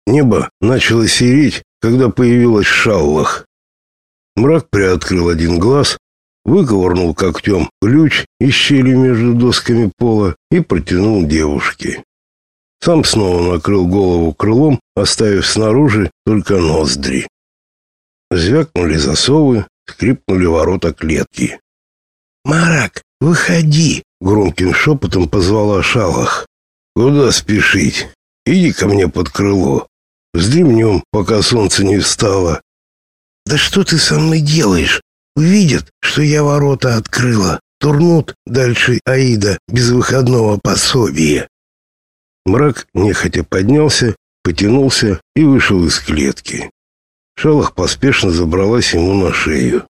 Небо начало сереть, когда появилась Шаллах. Мрак приоткрыл один глаз, выковырнул когтем ключ из щели между досками пола и протянул девушке. Сам снова накрыл голову крылом, оставив снаружи только ноздри. Звякнули засовы, скрипнули ворота клетки. «Марак, выходи!» — громким шепотом позвала Шаллах. «Куда спешить? Иди ко мне под крыло. Вздремнем, пока солнце не встало». «Да что ты со мной делаешь? Увидят, что я ворота открыла. Турнут дальше Аида без выходного пособия». Мрак нехотя поднялся, потянулся и вышел из клетки. Шаллах поспешно забралась ему на шею.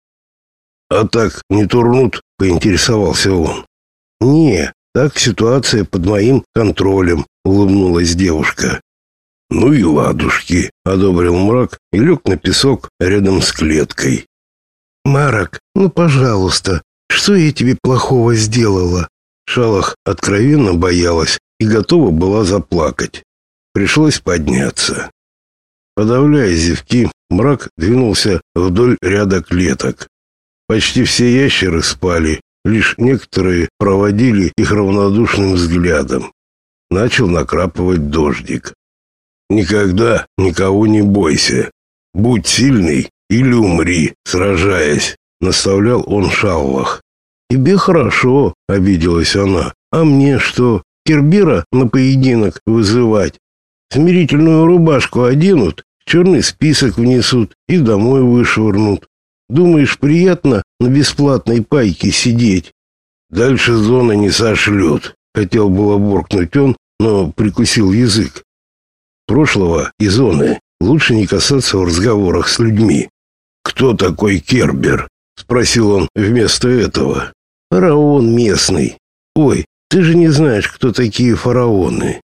«А так не турнут?» — поинтересовался он. «Не, так ситуация под моим контролем», — улыбнулась девушка. «Ну и ладушки», — одобрил Мрак и лег на песок рядом с клеткой. «Марак, ну, пожалуйста, что я тебе плохого сделала?» Шаллах откровенно боялась и готова была заплакать. Пришлось подняться. Подавляя зевки, Мрак двинулся вдоль ряда клеток. Почти все ящеры спали, лишь некоторые проводили их равнодушным взглядом. Начал накрапывать дождик. «Никогда никого не бойся. Будь сильный или умри, сражаясь», — наставлял он Шаллах. «Тебе хорошо», — обиделась она. «А мне что, Кербира на поединок вызывать? Смирительную рубашку оденут, черный список внесут и домой вышвырнут. Думаешь, приятно на бесплатной пайке сидеть?» «Дальше зоны не сошлют», — хотел было буркнуть он, но прикусил язык. Прошлого и зоны лучше не касаться в разговорах с людьми. «Кто такой Кербер?» — спросил он вместо этого. «Фараон местный. Ой, ты же не знаешь, кто такие фараоны.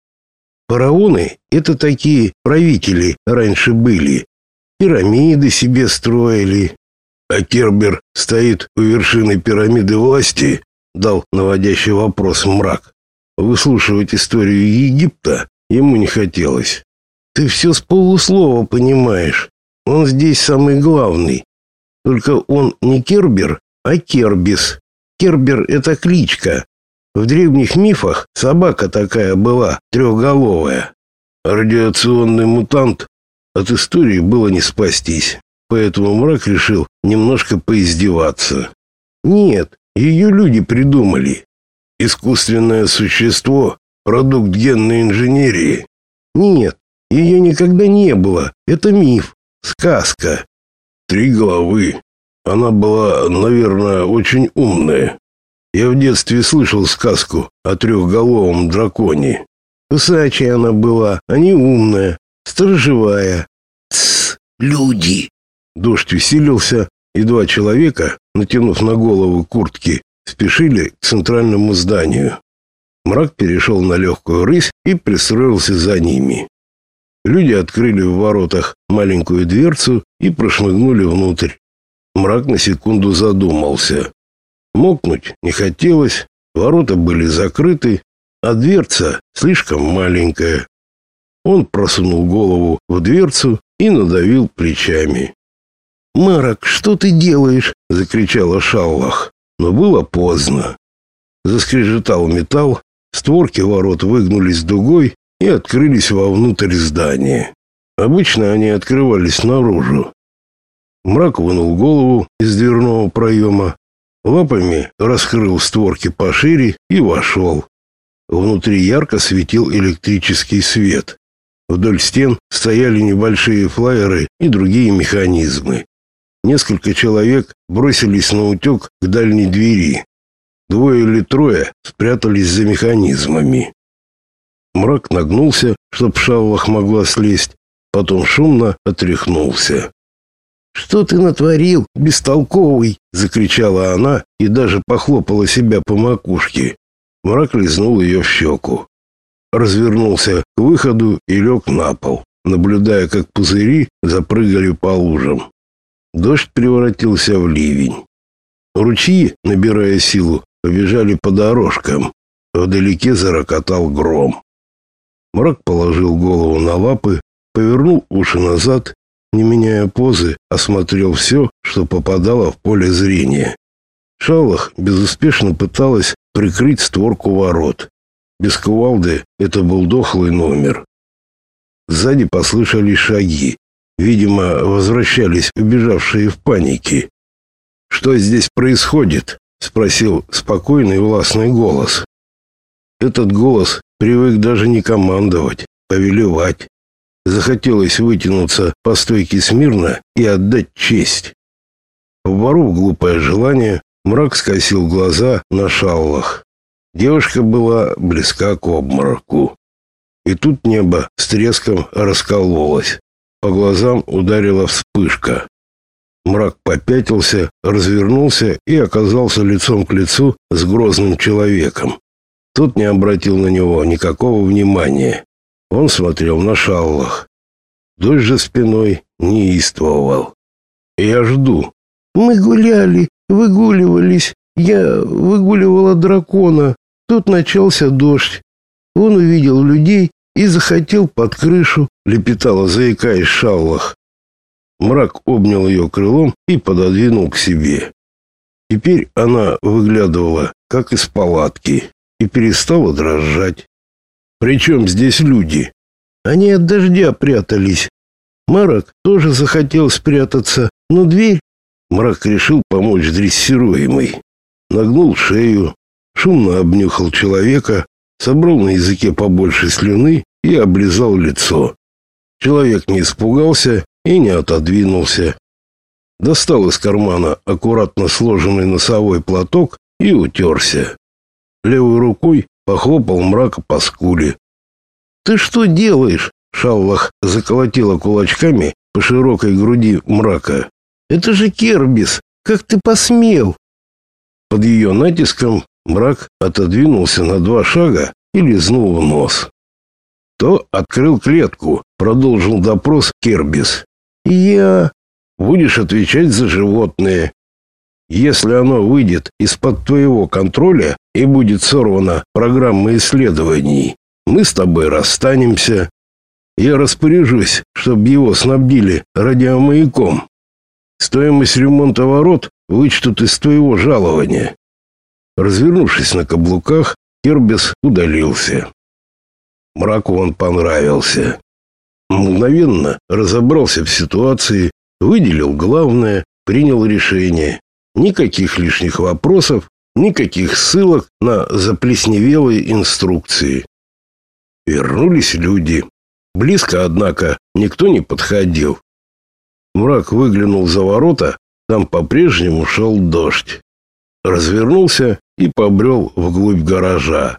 Фараоны — это такие правители раньше были. Пирамиды себе строили». «А Кербер стоит у вершины пирамиды власти?» — дал наводящий вопрос Мрак. Выслушивать историю Египта ему не хотелось. «Ты все с полуслова понимаешь. Он здесь самый главный. Только он не Кербер, а Кербис. Кербер — это кличка. В древних мифах собака такая была, трехголовая. Радиационный мутант. От истории было не спастись. Поэтому Мрак решил немножко поиздеваться. Нет, ее люди придумали. Искусственное существо, продукт генной инженерии. Нет, ее никогда не было. Это миф, сказка. 3 головы. Она была, наверное, очень умная. Я в детстве слышал сказку о трехголовом драконе. Кусачая она была, а не умная, сторожевая. Тсс, люди. Дождь усилился, и 2 человека, натянув на голову куртки, спешили к центральному зданию. Мрак перешел на легкую рысь и пристроился за ними. Люди открыли в воротах маленькую дверцу и прошмыгнули внутрь. Мрак на секунду задумался. Мокнуть не хотелось, ворота были закрыты, а дверца слишком маленькая. Он просунул голову в дверцу и надавил плечами. «Марак, что ты делаешь?» — закричала Шаллах. Но было поздно. Заскрежетал металл, створки ворот выгнулись дугой и открылись вовнутрь здания. Обычно они открывались наружу. Мрак вынул голову из дверного проема, лапами раскрыл створки пошире и вошел. Внутри ярко светил электрический свет. Вдоль стен стояли небольшие флайеры и другие механизмы. Несколько человек бросились наутек к дальней двери. 2 или 3 спрятались за механизмами. Мрак нагнулся, чтоб Шаллах могла слезть, потом шумно отряхнулся. «Что ты натворил, бестолковый?» — закричала она и даже похлопала себя по макушке. Мрак лизнул ее в щеку. Развернулся к выходу и лег на пол, наблюдая, как пузыри запрыгали по лужам. Дождь превратился в ливень. Ручьи, набирая силу, побежали по дорожкам. Вдалеке зарокотал гром. Мрак положил голову на лапы, повернул уши назад, не меняя позы, осмотрел все, что попадало в поле зрения. Шаллах безуспешно пыталась прикрыть створку ворот. Без кувалды это был дохлый номер. Сзади послышались шаги. Видимо, возвращались убежавшие в панике. «Что здесь происходит?» — спросил спокойный властный голос. Этот голос привык даже не командовать, повелевать. Захотелось вытянуться по стойке смирно и отдать честь. Поборов глупое желание, мрак скосил глаза на Шаллах. Девушка была близка к обмороку. И тут небо с треском раскололось. По глазам ударила вспышка. Мрак попятился, развернулся и оказался лицом к лицу с грозным человеком. Тот не обратил на него никакого внимания. Он смотрел на Шаллах. Дождь же спиной неистовал. «Я жду». «Мы гуляли, выгуливались. Я выгуливала дракона. Тут начался дождь. Он увидел людей и захотел под крышу», — лепетала, заикаясь, Шаллах. Мрак обнял ее крылом и пододвинул к себе. Теперь она выглядывала, как из палатки, и перестала дрожать. «При чем здесь люди?» «Они от дождя прятались. Мрак тоже захотел спрятаться, но дверь...» Мрак решил помочь дрессируемой. Нагнул шею, шумно обнюхал человека, собрал на языке побольше слюны и облизал лицо. Человек не испугался и не отодвинулся. Достал из кармана аккуратно сложенный носовой платок и утерся. Левой рукой похлопал Мрака по скуле. «Ты что делаешь?» — Шаллах заколотила кулачками по широкой груди Мрака. «Это же Кербис! Как ты посмел?» Под ее натиском Мрак отодвинулся на 2 шага и лизнул в нос. «Кто открыл клетку?» — продолжил допрос Кербис. «Я...» «Будешь отвечать за животное. Если оно выйдет из-под твоего контроля и будет сорвана программа исследований, мы с тобой расстанемся. Я распоряжусь, чтобы его снабдили радиомаяком. Стоимость ремонта ворот вычтут из твоего жалования». Развернувшись на каблуках, Кербис удалился. Мраку он понравился. Мгновенно разобрался в ситуации, выделил главное, принял решение. Никаких лишних вопросов, никаких ссылок на заплесневелые инструкции. Вернулись люди. Близко, однако, никто не подходил. Мрак выглянул за ворота, там по-прежнему шел дождь. Развернулся и побрел вглубь гаража.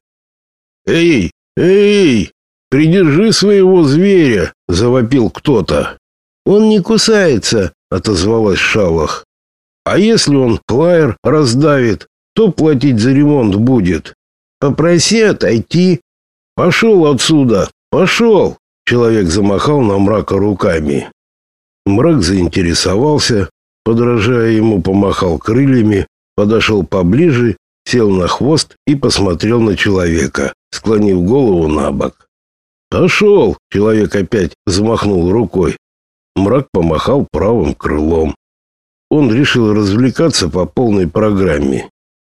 «Эй, эй, придержи своего зверя!» — завопил кто-то. «Он не кусается», — отозвалась Шаллах. «А если он флаер раздавит, кто платить за ремонт будет? Попроси отойти». «Пошел отсюда, пошел!» — человек замахал на Мрака руками. Мрак заинтересовался, подражая ему, помахал крыльями, подошел поближе, сел на хвост и посмотрел на человека, склонив голову на бок. «Пошел!» — человек опять замахнул рукой. Мрак помахал правым крылом. Он решил развлекаться по полной программе.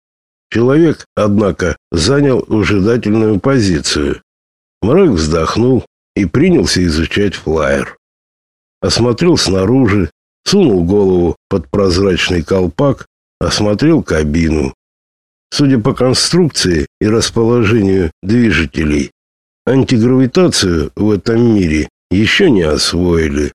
Человек, однако, занял выжидательную позицию. Мрак вздохнул и принялся изучать флаер. Осмотрел снаружи, сунул голову под прозрачный колпак, осмотрел кабину. Судя по конструкции и расположению движителей, антигравитацию в этом мире еще не освоили.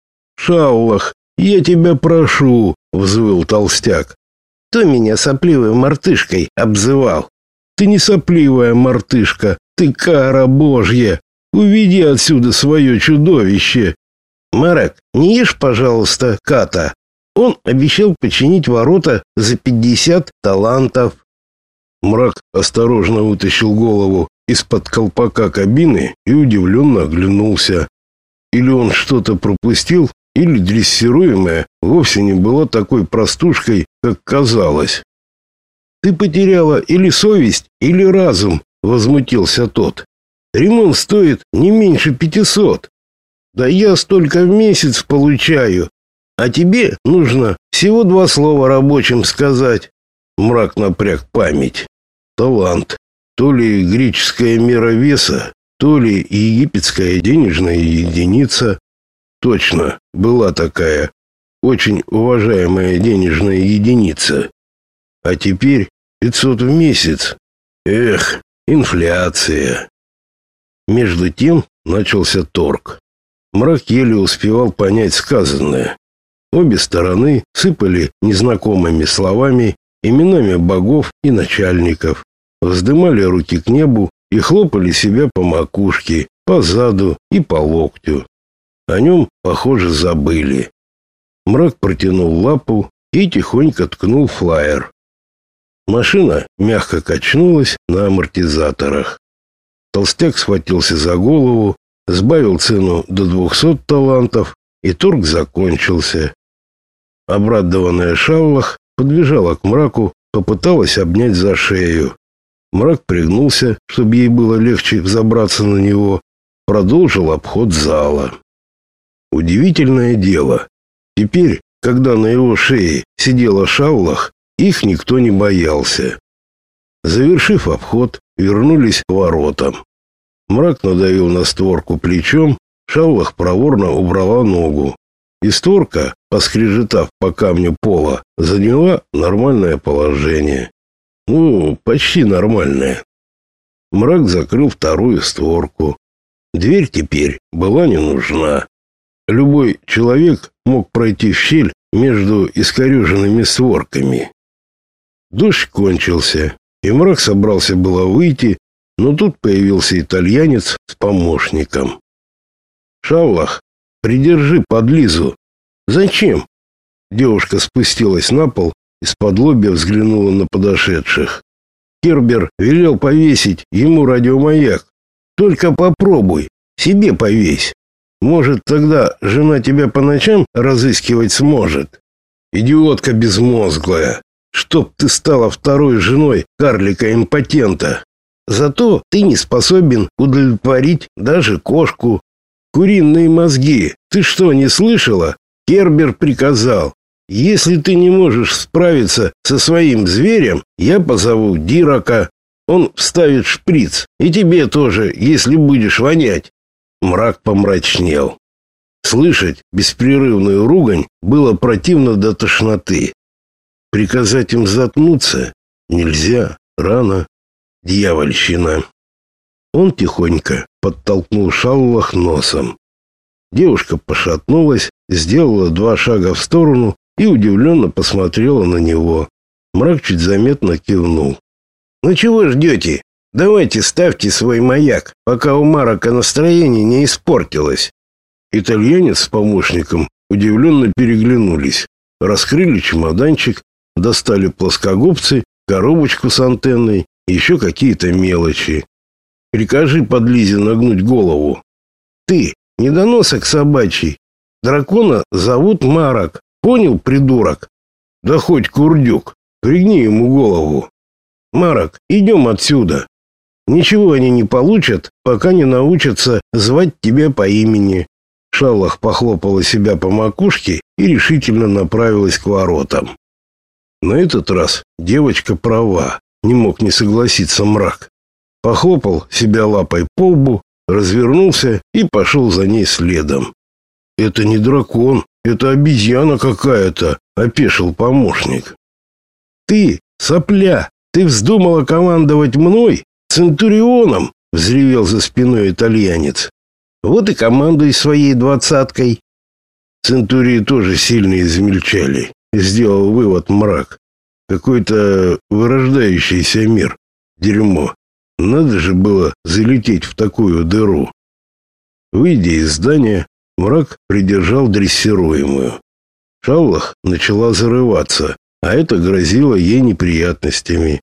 «Шаллах, я тебя прошу!» — взвыл толстяк. «Кто меня сопливой мартышкой обзывал?» «Ты не сопливая мартышка, ты кара божья! Уведи отсюда свое чудовище!» «Марек, не ешь, пожалуйста, Ката. Он обещал починить ворота за 50 талантов». Мрак осторожно вытащил голову из-под колпака кабины и удивленно оглянулся. Или он что-то пропустил, или дрессируемая вовсе не была такой простушкой, как казалось. «Ты потеряла или совесть, или разум», — возмутился тот. «Ремонт стоит не меньше 500». Да я столько в месяц получаю, а тебе нужно всего 2 слова рабочим сказать. Мрак напряг память. Талант. То ли греческая мера веса, то ли египетская денежная единица. Точно, была такая очень уважаемая денежная единица. А теперь 500 в месяц. Эх, инфляция. Между тем начался торг. Мрак еле успевал понять сказанное. Обе стороны сыпали незнакомыми словами, именами богов и начальников, вздымали руки к небу и хлопали себя по макушке, по заду и по локтю. О нем, похоже, забыли. Мрак протянул лапу и тихонько ткнул флаер. Машина мягко качнулась на амортизаторах. Толстяк схватился за голову, сбавил цену до 200 талантов, и торг закончился. Обрадованная Шаллах подбежала к Мраку, попыталась обнять за шею. Мрак пригнулся, чтобы ей было легче взобраться на него, продолжил обход зала. Удивительное дело. Теперь, когда на его шее сидела Шаллах, их никто не боялся. Завершив обход, вернулись к воротам. Мрак надавил на створку плечом, Шаллах проворно убрала ногу. И створка, поскрежетав по камню пола, заняла нормальное положение. Ну, почти нормальное. Мрак закрыл вторую створку. Дверь теперь была не нужна. Любой человек мог пройти в щель между искореженными створками. Дождь кончился, и Мрак собрался было выйти, но тут появился итальянец с помощником. «Шаллах, придержи подлизу». «Зачем?» Девушка спустилась на пол, исподлобья взглянула на подошедших. Кербер велел повесить ему радиомаяк. «Только попробуй, себе повесь. Может, тогда жена тебя по ночам разыскивать сможет». «Идиотка безмозглая! Чтоб ты стала второй женой карлика-импотента. Зато ты не способен удовлетворить даже кошку. Куриные мозги, ты что, не слышала? Кербер приказал: если ты не можешь справиться со своим зверем, я позову Дирака. Он вставит шприц, и тебе тоже, если будешь вонять». Мрак помрачнел. Слышать беспрерывную ругань было противно до тошноты. Приказать им заткнуться нельзя, рано. Дьявольщина. Он тихонько подтолкнул Шаллах носом. Девушка пошатнулась, сделала 2 шага в сторону и удивленно посмотрела на него. Мрак чуть заметно кивнул. «Ну чего ждете? Давайте ставьте свой маяк, пока у Марака настроение не испортилось». Итальянец с помощником удивленно переглянулись, раскрыли чемоданчик, достали плоскогубцы, коробочку с антенной и еще какие-то мелочи. «Прикажи подлизе нагнуть голову». «Ты, недоносок собачий, дракона зовут Марак. Понял, придурок?» «Да хоть курдюк, пригни ему голову». «Марак, идем отсюда. Ничего они не получат, пока не научатся звать тебя по имени». Шаллах похлопала себя по макушке и решительно направилась к воротам. На этот раз девочка права, не мог не согласиться Мрак. Похлопал себя лапой по лбу, развернулся и пошел за ней следом. «Это не дракон, это обезьяна какая-то», — опешил помощник. «Ты, сопля, ты вздумала командовать мной, центурионом?» — взревел за спиной итальянец. «Вот и командуй своей 20-кой». Центурии тоже сильно измельчали, сделал вывод Мрак. Какой-то вырождающийся мир. Дерьмо. Надо же было залететь в такую дыру. Выйдя из здания, Мрак придержал дрессируемую. Шаллах начала зарываться, а это грозило ей неприятностями.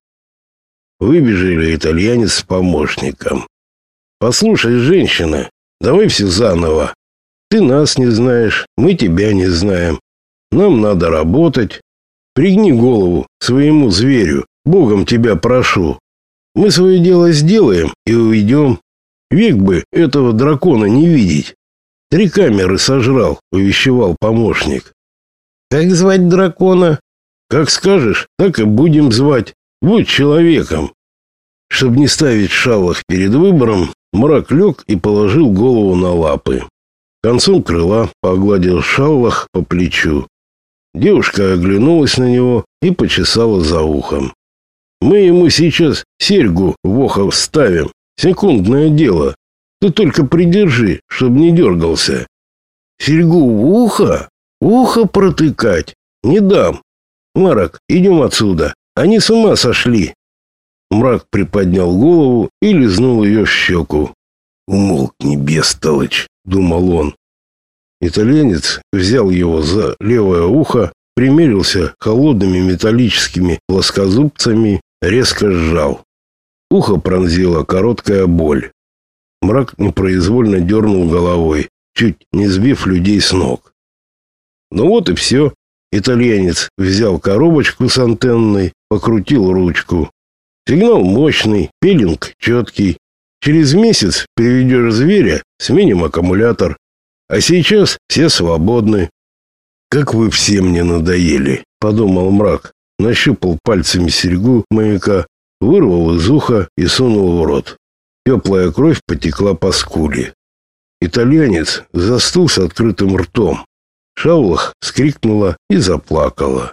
Выбежали итальянец с помощником. «Послушай, женщина, давай все заново. Ты нас не знаешь, мы тебя не знаем. Нам надо работать. Пригни голову своему зверю, Богом тебя прошу. Мы свое дело сделаем и уйдем. Век бы этого дракона не видеть». 3 камеры сожрал, увещевал помощник. Как звать дракона? Как скажешь, так и будем звать. Будь человеком. Чтобы не ставить Шаллах перед выбором, Мрак лег и положил голову на лапы. Концом крыла погладил Шаллах по плечу. Девушка оглянулась на него и почесала за ухом. Мы ему сейчас серьгу в ухо вставим. Секундное дело. Ты только придержи, чтобы не дергался. Серьгу в ухо? Ухо протыкать? Не дам. Мрак, идем отсюда. Они с ума сошли. Мрак приподнял голову и лизнул ее в щеку. «Умолкни, бестолочь», — думал он. Итальянец взял его за левое ухо, примерился холодными металлическими плоскозубцами, резко сжал. Ухо пронзила короткая боль. Мрак непроизвольно дернул головой, чуть не сбив людей с ног. Ну вот и все. Итальянец взял коробочку с антенной, покрутил ручку. Сигнал мощный, пилинг четкий. Через месяц приведешь зверя, сменим аккумулятор. А сейчас все свободны. Как вы все мне надоели, подумал Мрак. Нащупал пальцами серьгу маяка, вырвал из уха и сунул в рот. Теплая кровь потекла по скуле. Итальянец застыл с открытым ртом. Шаллах вскрикнула и заплакала.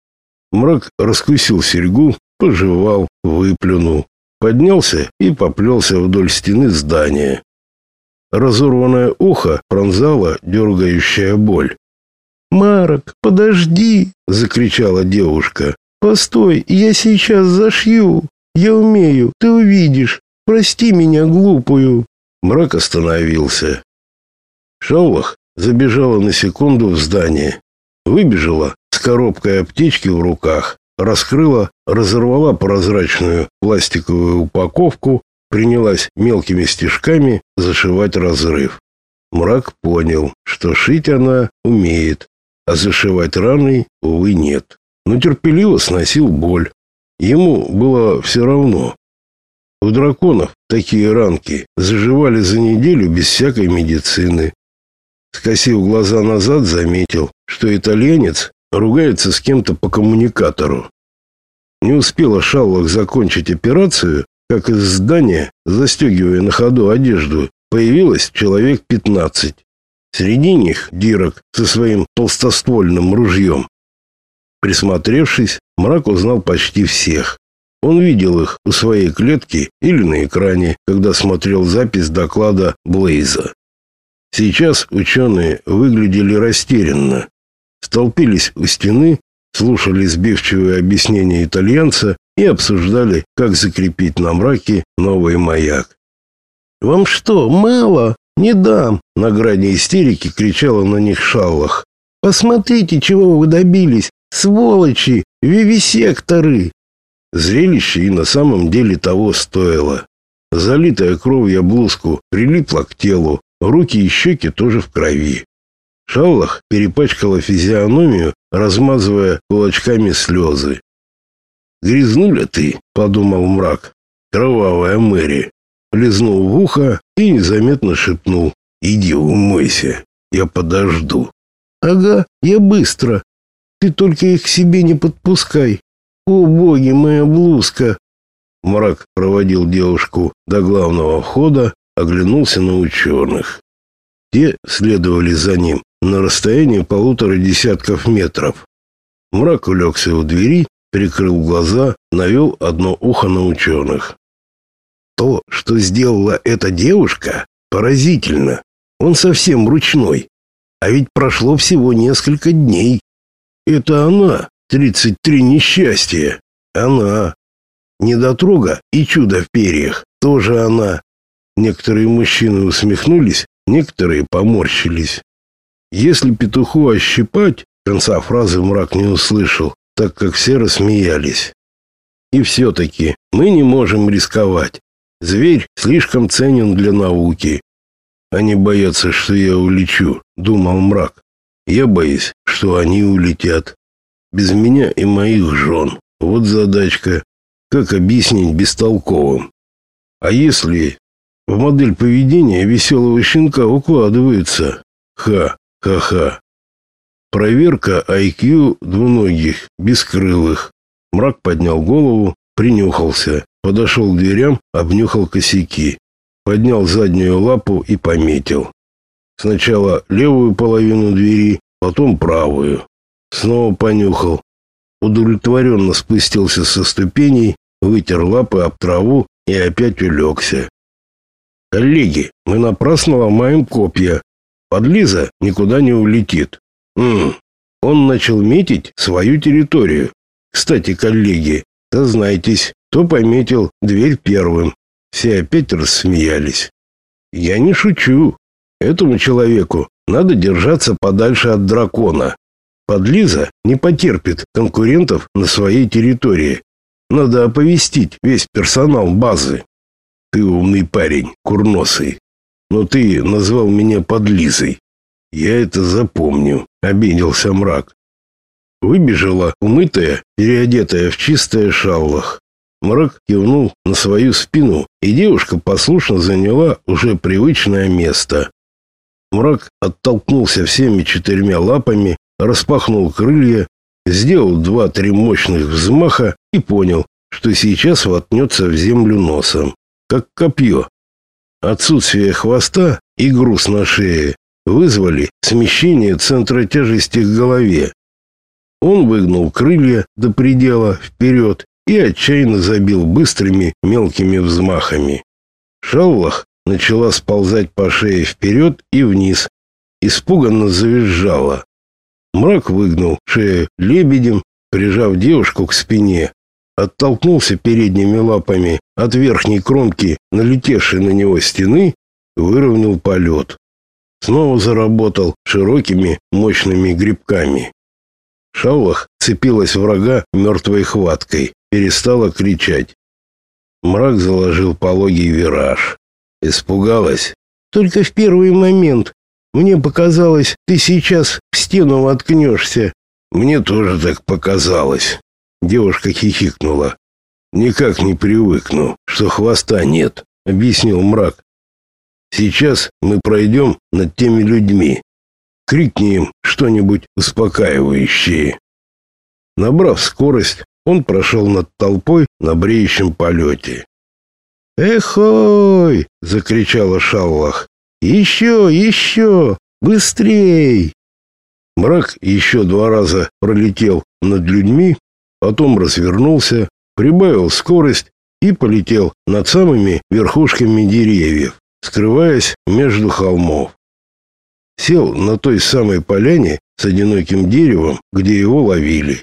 Мрак раскусил серьгу, пожевал, выплюнул, поднялся и поплелся вдоль стены здания. Разорванное ухо пронзала дергающая боль. «Марок, подожди!» — закричала девушка. «Постой, я сейчас зашью. Я умею, ты увидишь. Прости меня, глупую». Мрак остановился. Шаллах забежала на секунду в здание. Выбежала с коробкой аптечки в руках, раскрыла, разорвала прозрачную пластиковую упаковку, принялась мелкими стежками зашивать разрыв. Мрак понял, что шить она умеет, а зашивать раны, увы, нет. Но терпеливо сносил боль. Ему было все равно. У драконов такие ранки заживали за неделю без всякой медицины. Скосив глаза назад, заметил, что итальянец ругается с кем-то по коммуникатору. Не успела Шаллах закончить операцию, как из здания, застегивая на ходу одежду, появилось человек 15. Среди них Дирок со своим толстоствольным ружьем. Присмотревшись, Мрак узнал почти всех. Он видел их у своей клетки или на экране, когда смотрел запись доклада Блейза. Сейчас ученые выглядели растерянно. Столпились у стены, слушали сбивчивые объяснения итальянца и обсуждали, как закрепить на Мраке новый маяк. «Вам что, мало? Не дам!» — на грани истерики кричала на них Шаллах. «Посмотрите, чего вы добились! Сволочи! Вивисекторы!» Зрелище и на самом деле того стоило. Залитая кровью блузку прилипла к телу, руки и щеки тоже в крови. Шаллах перепачкала физиономию, размазывая кулачками слезы. «Грязнуля ты», — подумал Мрак, — «кровавая Мэри». Лизнул в ухо и незаметно шепнул: «Иди умойся, я подожду». «Ага, я быстро. Ты только их к себе не подпускай. О, боги, моя блузка!» Мрак проводил девушку до главного входа, оглянулся на ученых. Те следовали за ним на расстоянии 1,5 десятков метров. Мрак улегся у двери, прикрыл глаза, навел одно ухо на ученых. То, что сделала эта девушка, поразительно. Он совсем ручной. А ведь прошло всего несколько дней. Это она, 33 несчастья. Она. Недотрога и чудо в перьях. Тоже она. Некоторые мужчины усмехнулись, некоторые поморщились. Если петуху ощипать, конца фразы Мрак не услышал, так как все рассмеялись. И все-таки мы не можем рисковать. Зверь слишком ценен для науки. Они боятся, что я улечу, думал Мрак. Я боюсь, что они улетят. Без меня и моих жен. Вот задачка. Как объяснить бестолковым? А если в модель поведения веселого щенка укладывается? Ха-ха-ха. Проверка IQ двуногих, бескрылых. Мрак поднял голову, принюхался, подошел к дверям, обнюхал косяки, поднял заднюю лапу и пометил. Сначала левую половину двери, потом правую. Снова понюхал. Удовлетворенно спустился со ступеней, вытер лапы об траву и опять улегся. «Коллеги, мы напрасно ломаем копья. Подлиза никуда не улетит. Он начал метить свою территорию. Кстати, коллеги, дознайтесь, кто пометил дверь первым». Все опять рассмеялись. «Я не шучу. Этому человеку надо держаться подальше от дракона. Подлиза не потерпит конкурентов на своей территории. Надо оповестить весь персонал базы». «Ты умный парень, курносый. Но ты назвал меня подлизой. Я это запомню», — обиделся Мрак. Выбежала умытая, переодетая в чистое шаллах. Мрак кивнул на свою спину, и девушка послушно заняла уже привычное место. Мрак оттолкнулся всеми 4 лапами, распахнул крылья, сделал 2-3 мощных взмаха и понял, что сейчас воткнется в землю носом, как копье. Отсутствие хвоста и груз на шее вызвали смещение центра тяжести к голове. Он выгнул крылья до предела вперед и отчаянно забил быстрыми мелкими взмахами. Шаллах начала сползать по шее вперед и вниз, испуганно завизжала. Мрак выгнул шею лебедем, прижав девушку к спине, оттолкнулся передними лапами от верхней кромки налетевшей на него стены, выровнял полет. Снова заработал широкими мощными грибками. Шаллах цепилась врага мертвой хваткой, перестала кричать. Мрак заложил пологий вираж. Испугалась? Только в первый момент. Мне показалось, ты сейчас в стену воткнешься. Мне тоже так показалось. Девушка хихикнула. Никак не привыкну, что хвоста нет, объяснил Мрак. Сейчас мы пройдем над теми людьми. Крикни им что-нибудь успокаивающее. Набрав скорость, он прошел над толпой на бреющем полете. «Эхой!» — закричала Шаллах. «Еще, еще! Быстрей!» Мрак еще 2 раза пролетел над людьми, потом развернулся, прибавил скорость и полетел над самыми верхушками деревьев, скрываясь между холмов. Сел на той самой поляне с одиноким деревом, где его ловили.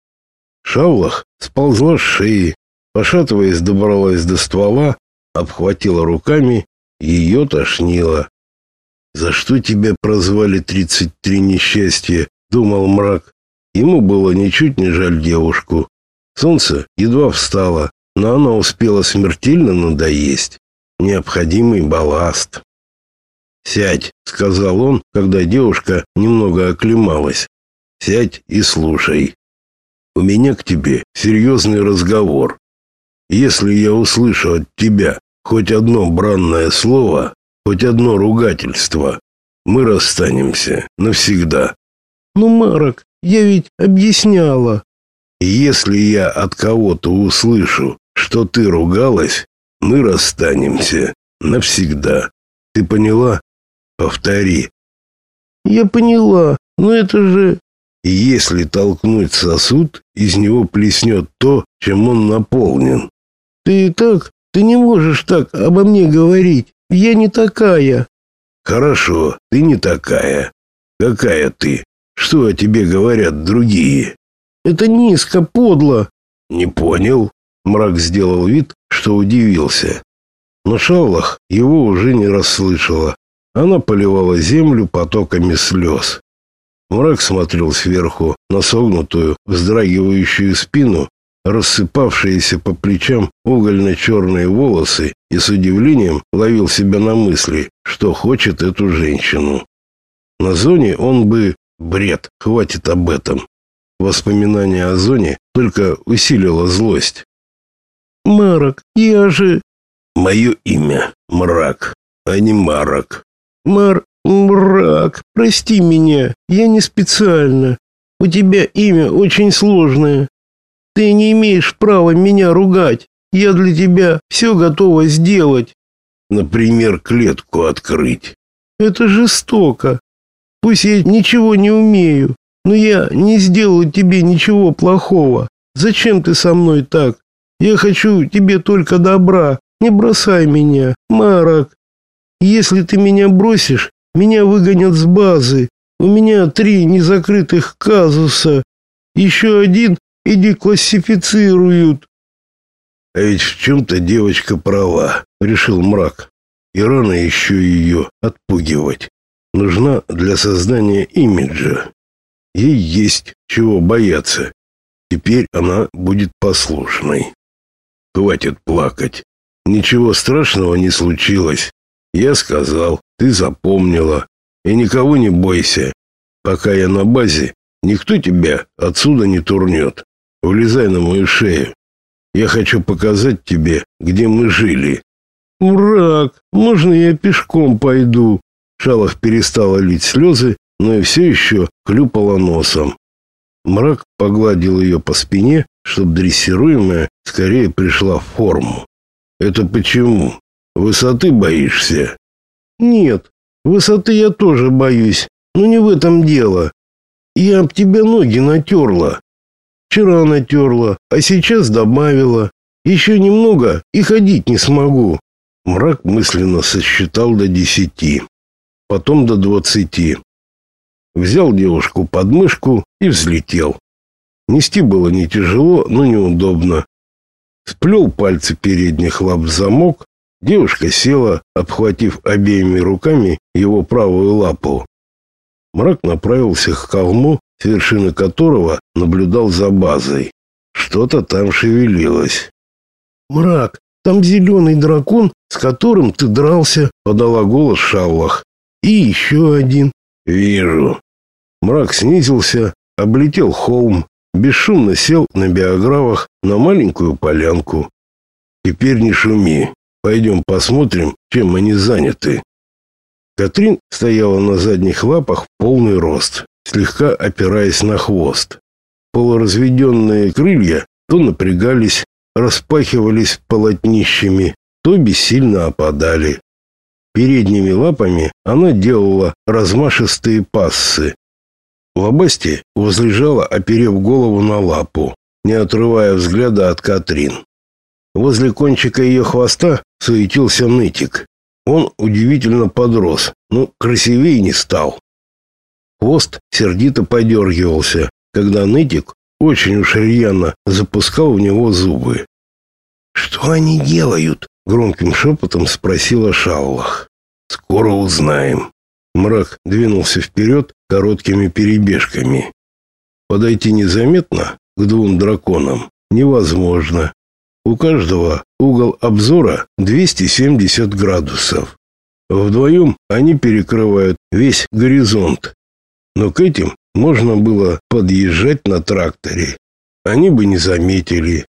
Шаллах сползла с шеи, пошатываясь, добралась до ствола, обхватила руками, ее тошнило. «За что тебя прозвали 33 несчастья?» — думал Мрак. Ему было ничуть не жаль девушку. Солнце едва встало, но она успела смертельно надоесть. Необходимый балласт. «Сядь», — сказал он, когда девушка немного оклемалась. «Сядь и слушай. У меня к тебе серьезный разговор. Если я услышу от тебя хоть одно бранное слово, хоть одно ругательство, мы расстанемся навсегда». «Ну, Марок, я ведь объясняла». «Если я от кого-то услышу, что ты ругалась, мы расстанемся навсегда. Ты поняла? Повтори». «Я поняла, но это же...» «Если толкнуть сосуд, из него плеснет то, чем он наполнен». Ты не можешь так обо мне говорить. Я не такая». «Хорошо, ты не такая. Какая ты? Что о тебе говорят другие?» «Это низко, подло». «Не понял». Мрак сделал вид, что удивился. Но Шаллах его уже не расслышала. Она поливала землю потоками слез. Мрак смотрел сверху на согнутую, вздрагивающую спину, рассыпавшиеся по плечам угольно-черные волосы, и с удивлением ловил себя на мысли, что хочет эту женщину. На зоне он бы... Бред, хватит об этом. Воспоминание о зоне только усилило злость. «Марок, я же...» «Мое имя Мрак, а не Марок». Мрак, прости меня, я не специально. У тебя имя очень сложное. Ты не имеешь права меня ругать. Я для тебя все готова сделать. Например, клетку открыть. Это жестоко. Пусть я ничего не умею, но я не сделаю тебе ничего плохого. Зачем ты со мной так? Я хочу тебе только добра. Не бросай меня, Марак. Если ты меня бросишь, меня выгонят с базы. У меня 3 незакрытых казуса. Еще один и деклассифицируют. А ведь в чем-то девочка права, решил Мрак. И рано еще ее отпугивать. Нужна для создания имиджа. Ей есть чего бояться. Теперь она будет послушной. Хватит плакать. Ничего страшного не случилось. Я сказал, ты запомнила. И никого не бойся. Пока я на базе, никто тебя отсюда не турнет. Влезай на мою шею. Я хочу показать тебе, где мы жили. Мрак, можно я пешком пойду? Шалах перестала лить слезы, но и все еще хлюпала носом. Мрак погладил ее по спине, чтобы дрессируемая скорее пришла в форму. Это почему? Высоты боишься? Нет, высоты я тоже боюсь, но не в этом дело. Я об тебя ноги натерла. Вчера натерла, а сейчас добавила. Еще немного и ходить не смогу. Мрак мысленно сосчитал до 10, потом до 20. Взял девушку под мышку и взлетел. Нести было не тяжело, но неудобно. Сплел пальцы передних лап в замок. Девушка села, обхватив обеими руками его правую лапу. Мрак направился к холму, с вершины которого наблюдал за базой. Что-то там шевелилось. Мрак, там зеленый дракон, с которым ты дрался, подала голос Шаллах. И еще один. Вижу. Мрак снизился, облетел холм, бесшумно сел на биографах на маленькую полянку. Теперь не шуми. Пойдем посмотрим, чем они заняты. Катрин стояла на задних лапах в полный рост, слегка опираясь на хвост. Полуразведенные крылья то напрягались, распахивались полотнищами, то бессильно опадали. Передними лапами она делала размашистые пассы. Лобасти возлежала, оперев голову на лапу, не отрывая взгляда от Катрин. Возле кончика ее хвоста суетился нытик. Он удивительно подрос, но красивее не стал. Хвост сердито подергивался, когда нытик очень уж рьяно запускал в него зубы. «Что они делают?» — громким шепотом спросила Шаллах. «Скоро узнаем». Мрак двинулся вперед короткими перебежками. Подойти незаметно к 2 драконам невозможно. У каждого угол обзора 270 градусов. Вдвоем они перекрывают весь горизонт. Но к этим можно было подъезжать на тракторе. Они бы не заметили.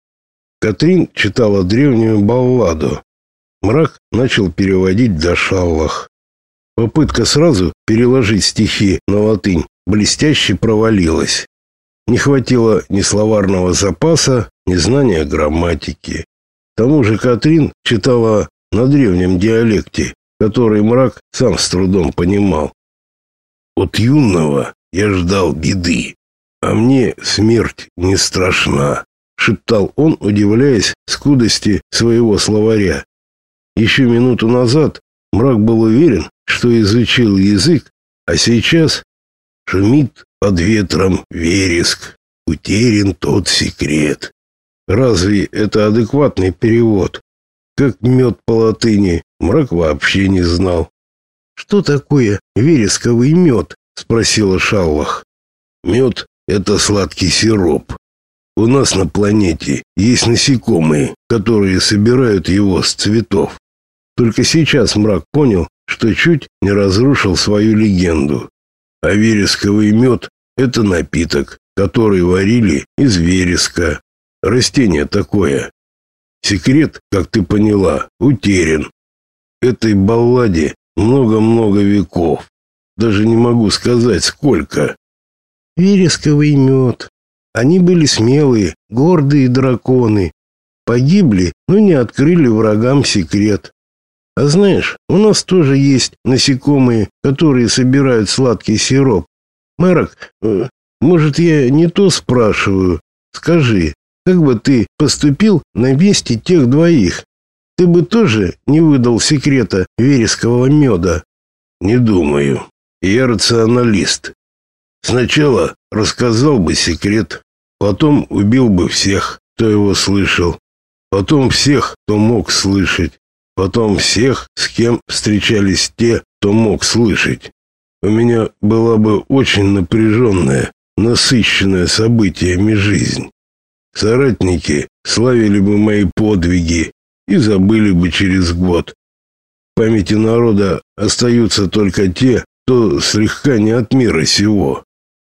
Катрин читала древнюю балладу. Мрак начал переводить для Шаллах. Попытка сразу переложить стихи на латынь блестяще провалилась. Не хватило ни словарного запаса, ни знания грамматики. К тому же Катрин читала на древнем диалекте, который Мрак сам с трудом понимал. От юного я ждал беды, а мне смерть не страшна, шептал он, удивляясь скудости своего словаря. Еще минуту назад Мрак был уверен, что изучил язык, а сейчас шумит под ветром вереск, утерян тот секрет. Разве это адекватный перевод? Как мед по латыни, Мрак вообще не знал. «Что такое вересковый мед?» — спросила Шаллах. «Мед — это сладкий сироп. У нас на планете есть насекомые, которые собирают его с цветов». Только сейчас Мрак понял, что чуть не разрушил свою легенду. А вересковый мед — это напиток, который варили из вереска. Растение такое. Секрет, как ты поняла, утерян. Этой балладе много-много веков. Даже не могу сказать, сколько. Вересковый мед. Они были смелые, гордые драконы. Погибли, но не открыли врагам секрет. А знаешь, у нас тоже есть насекомые, которые собирают сладкий сироп. Марок, может, я не то спрашиваю? Скажи, как бы ты поступил на месте тех двоих? Ты бы тоже не выдал секрета верескового меда? Не думаю. Я рационалист. Сначала рассказал бы секрет, потом убил бы всех, кто его слышал, потом всех, кто мог слышать, потом всех, с кем встречались те, кто мог слышать. У меня была бы очень напряженная, насыщенная событиями жизнь. Соратники славили бы мои подвиги и забыли бы через год. В памяти народа остаются только те, кто слегка не от мира сего.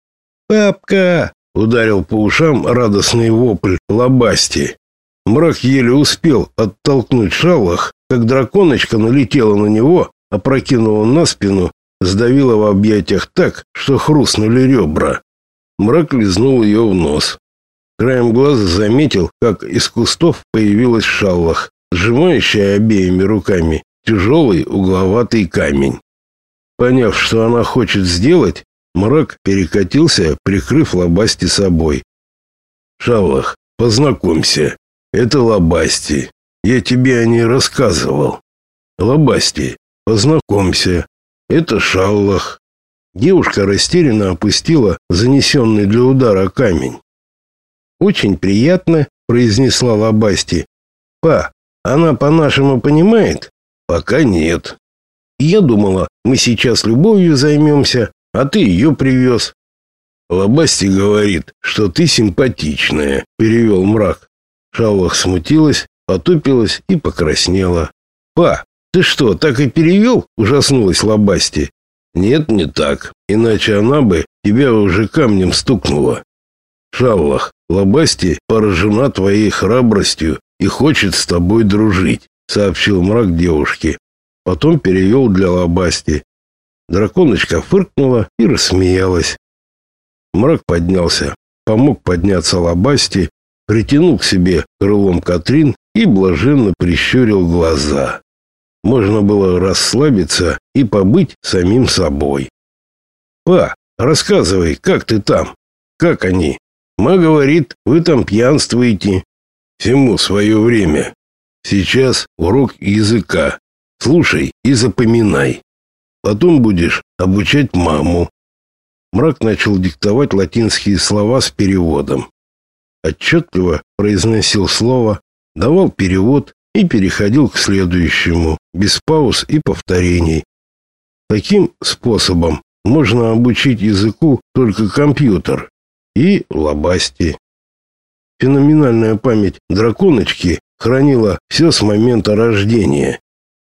«Папка!» — ударил по ушам радостный вопль Лобасти. Мрак еле успел оттолкнуть Шаллах, как драконочка налетела на него, опрокинула на спину, сдавила в объятиях так, что хрустнули ребра. Мрак лизнул ее в нос. Краем глаза заметил, как из кустов появилась Шаллах, сжимающая обеими руками тяжелый угловатый камень. Поняв, что она хочет сделать, Мрак перекатился, прикрыв Лобасти собой. «Шаллах, познакомься, это Лобасти. Я тебе о ней рассказывал. Лобасти, познакомься, это Шаллах». Девушка растерянно опустила занесенный для удара камень. «Очень приятно», — произнесла Лобасти. «Па, она по-нашему понимает?» «Пока нет». «Я думала, мы сейчас любовью займемся, а ты ее привез». «Лобасти говорит, что ты симпатичная», — перевел Мрак. Шаллах смутилась, потупилась и покраснела. «Па, ты что, так и перевел?» — ужаснулась Лобасти. «Нет, не так, иначе она бы тебя уже камнем стукнула. Шаллах, Лобасти поражена твоей храбростью и хочет с тобой дружить», — сообщил Мрак девушке. Потом перевел для Лобасти. Драконочка фыркнула и рассмеялась. Мрак поднялся, помог подняться Лобасти, притянул к себе крылом Катрин и блаженно прищурил глаза. Можно было расслабиться и побыть самим собой. «Па, рассказывай, как ты там? Как они? Ма говорит, вы там пьянствуете». «Всему свое время. Сейчас урок языка. Слушай и запоминай. Потом будешь обучать маму». Мрак начал диктовать латинские слова с переводом. Отчетливо произносил слово, давал перевод и переходил к следующему, без пауз и повторений. Таким способом можно обучить языку только компьютер и Лобасти. Феноменальная память драконочки хранила все с момента рождения.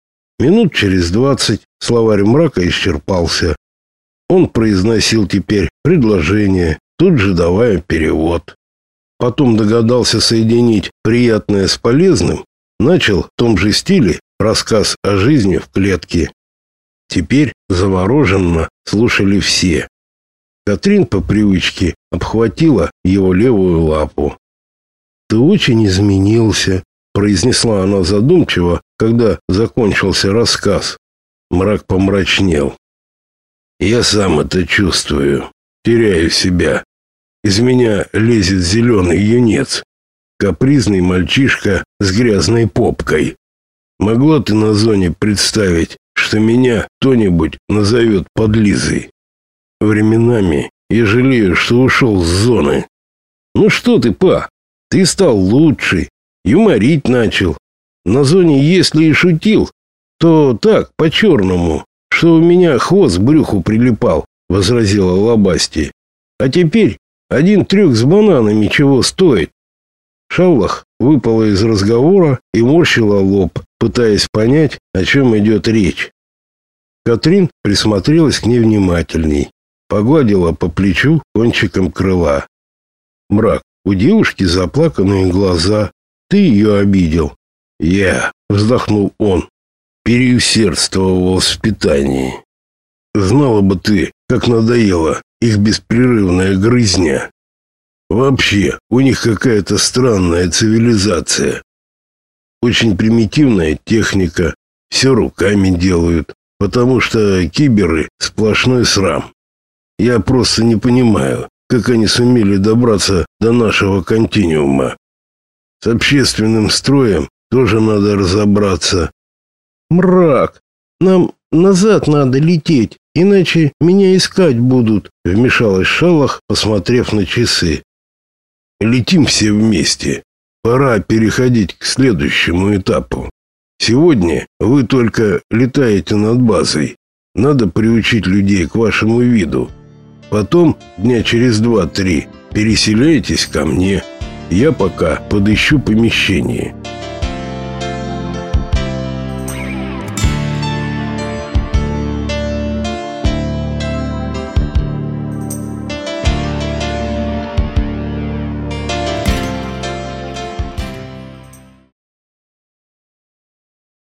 Минут через 20 словарь Мрака исчерпался. Он произносил теперь предложение, тут же давая перевод. Потом догадался соединить приятное с полезным, начал в том же стиле рассказ о жизни в клетке. Теперь завороженно слушали все. Катрин по привычке обхватила его левую лапу. «Ты очень изменился», — произнесла она задумчиво, когда закончился рассказ. Мрак помрачнел. «Я сам это чувствую. Теряю себя. Из меня лезет зеленый юнец. Капризный мальчишка с грязной попкой. Могла ты на зоне представить, что меня кто-нибудь назовет подлизой? Временами я жалею, что ушел с зоны». «Ну что ты, па, ты стал лучше, юморить начал. На зоне, если и шутил, то так, по-черному, что у меня хвост к брюху прилипал», — возразила Лобасти. «А теперь один трюк с бананами чего стоит?» Шаллах выпала из разговора и морщила лоб, пытаясь понять, о чем идет речь. Катрин присмотрелась к ней внимательней, погладила по плечу кончиком крыла. «Мрак, у девушки заплаканные глаза. Ты ее обидел». «Я», — вздохнул он. переусердствовал во воспитании. Знала бы ты, как надоела их беспрерывная грызня. Вообще, у них какая-то странная цивилизация. Очень примитивная техника, все руками делают, потому что киберы сплошной срам. Я просто не понимаю, как они сумели добраться до нашего континуума. С общественным строем тоже надо разобраться. Мрак, нам назад надо лететь, иначе меня искать будут, вмешалась Шалах, посмотрев на часы. Летим все вместе. Пора переходить к следующему этапу. Сегодня вы только летаете над базой. Надо приучить людей к вашему виду. Потом, дня через 2-3, переселяйтесь ко мне. Я пока подыщу помещение.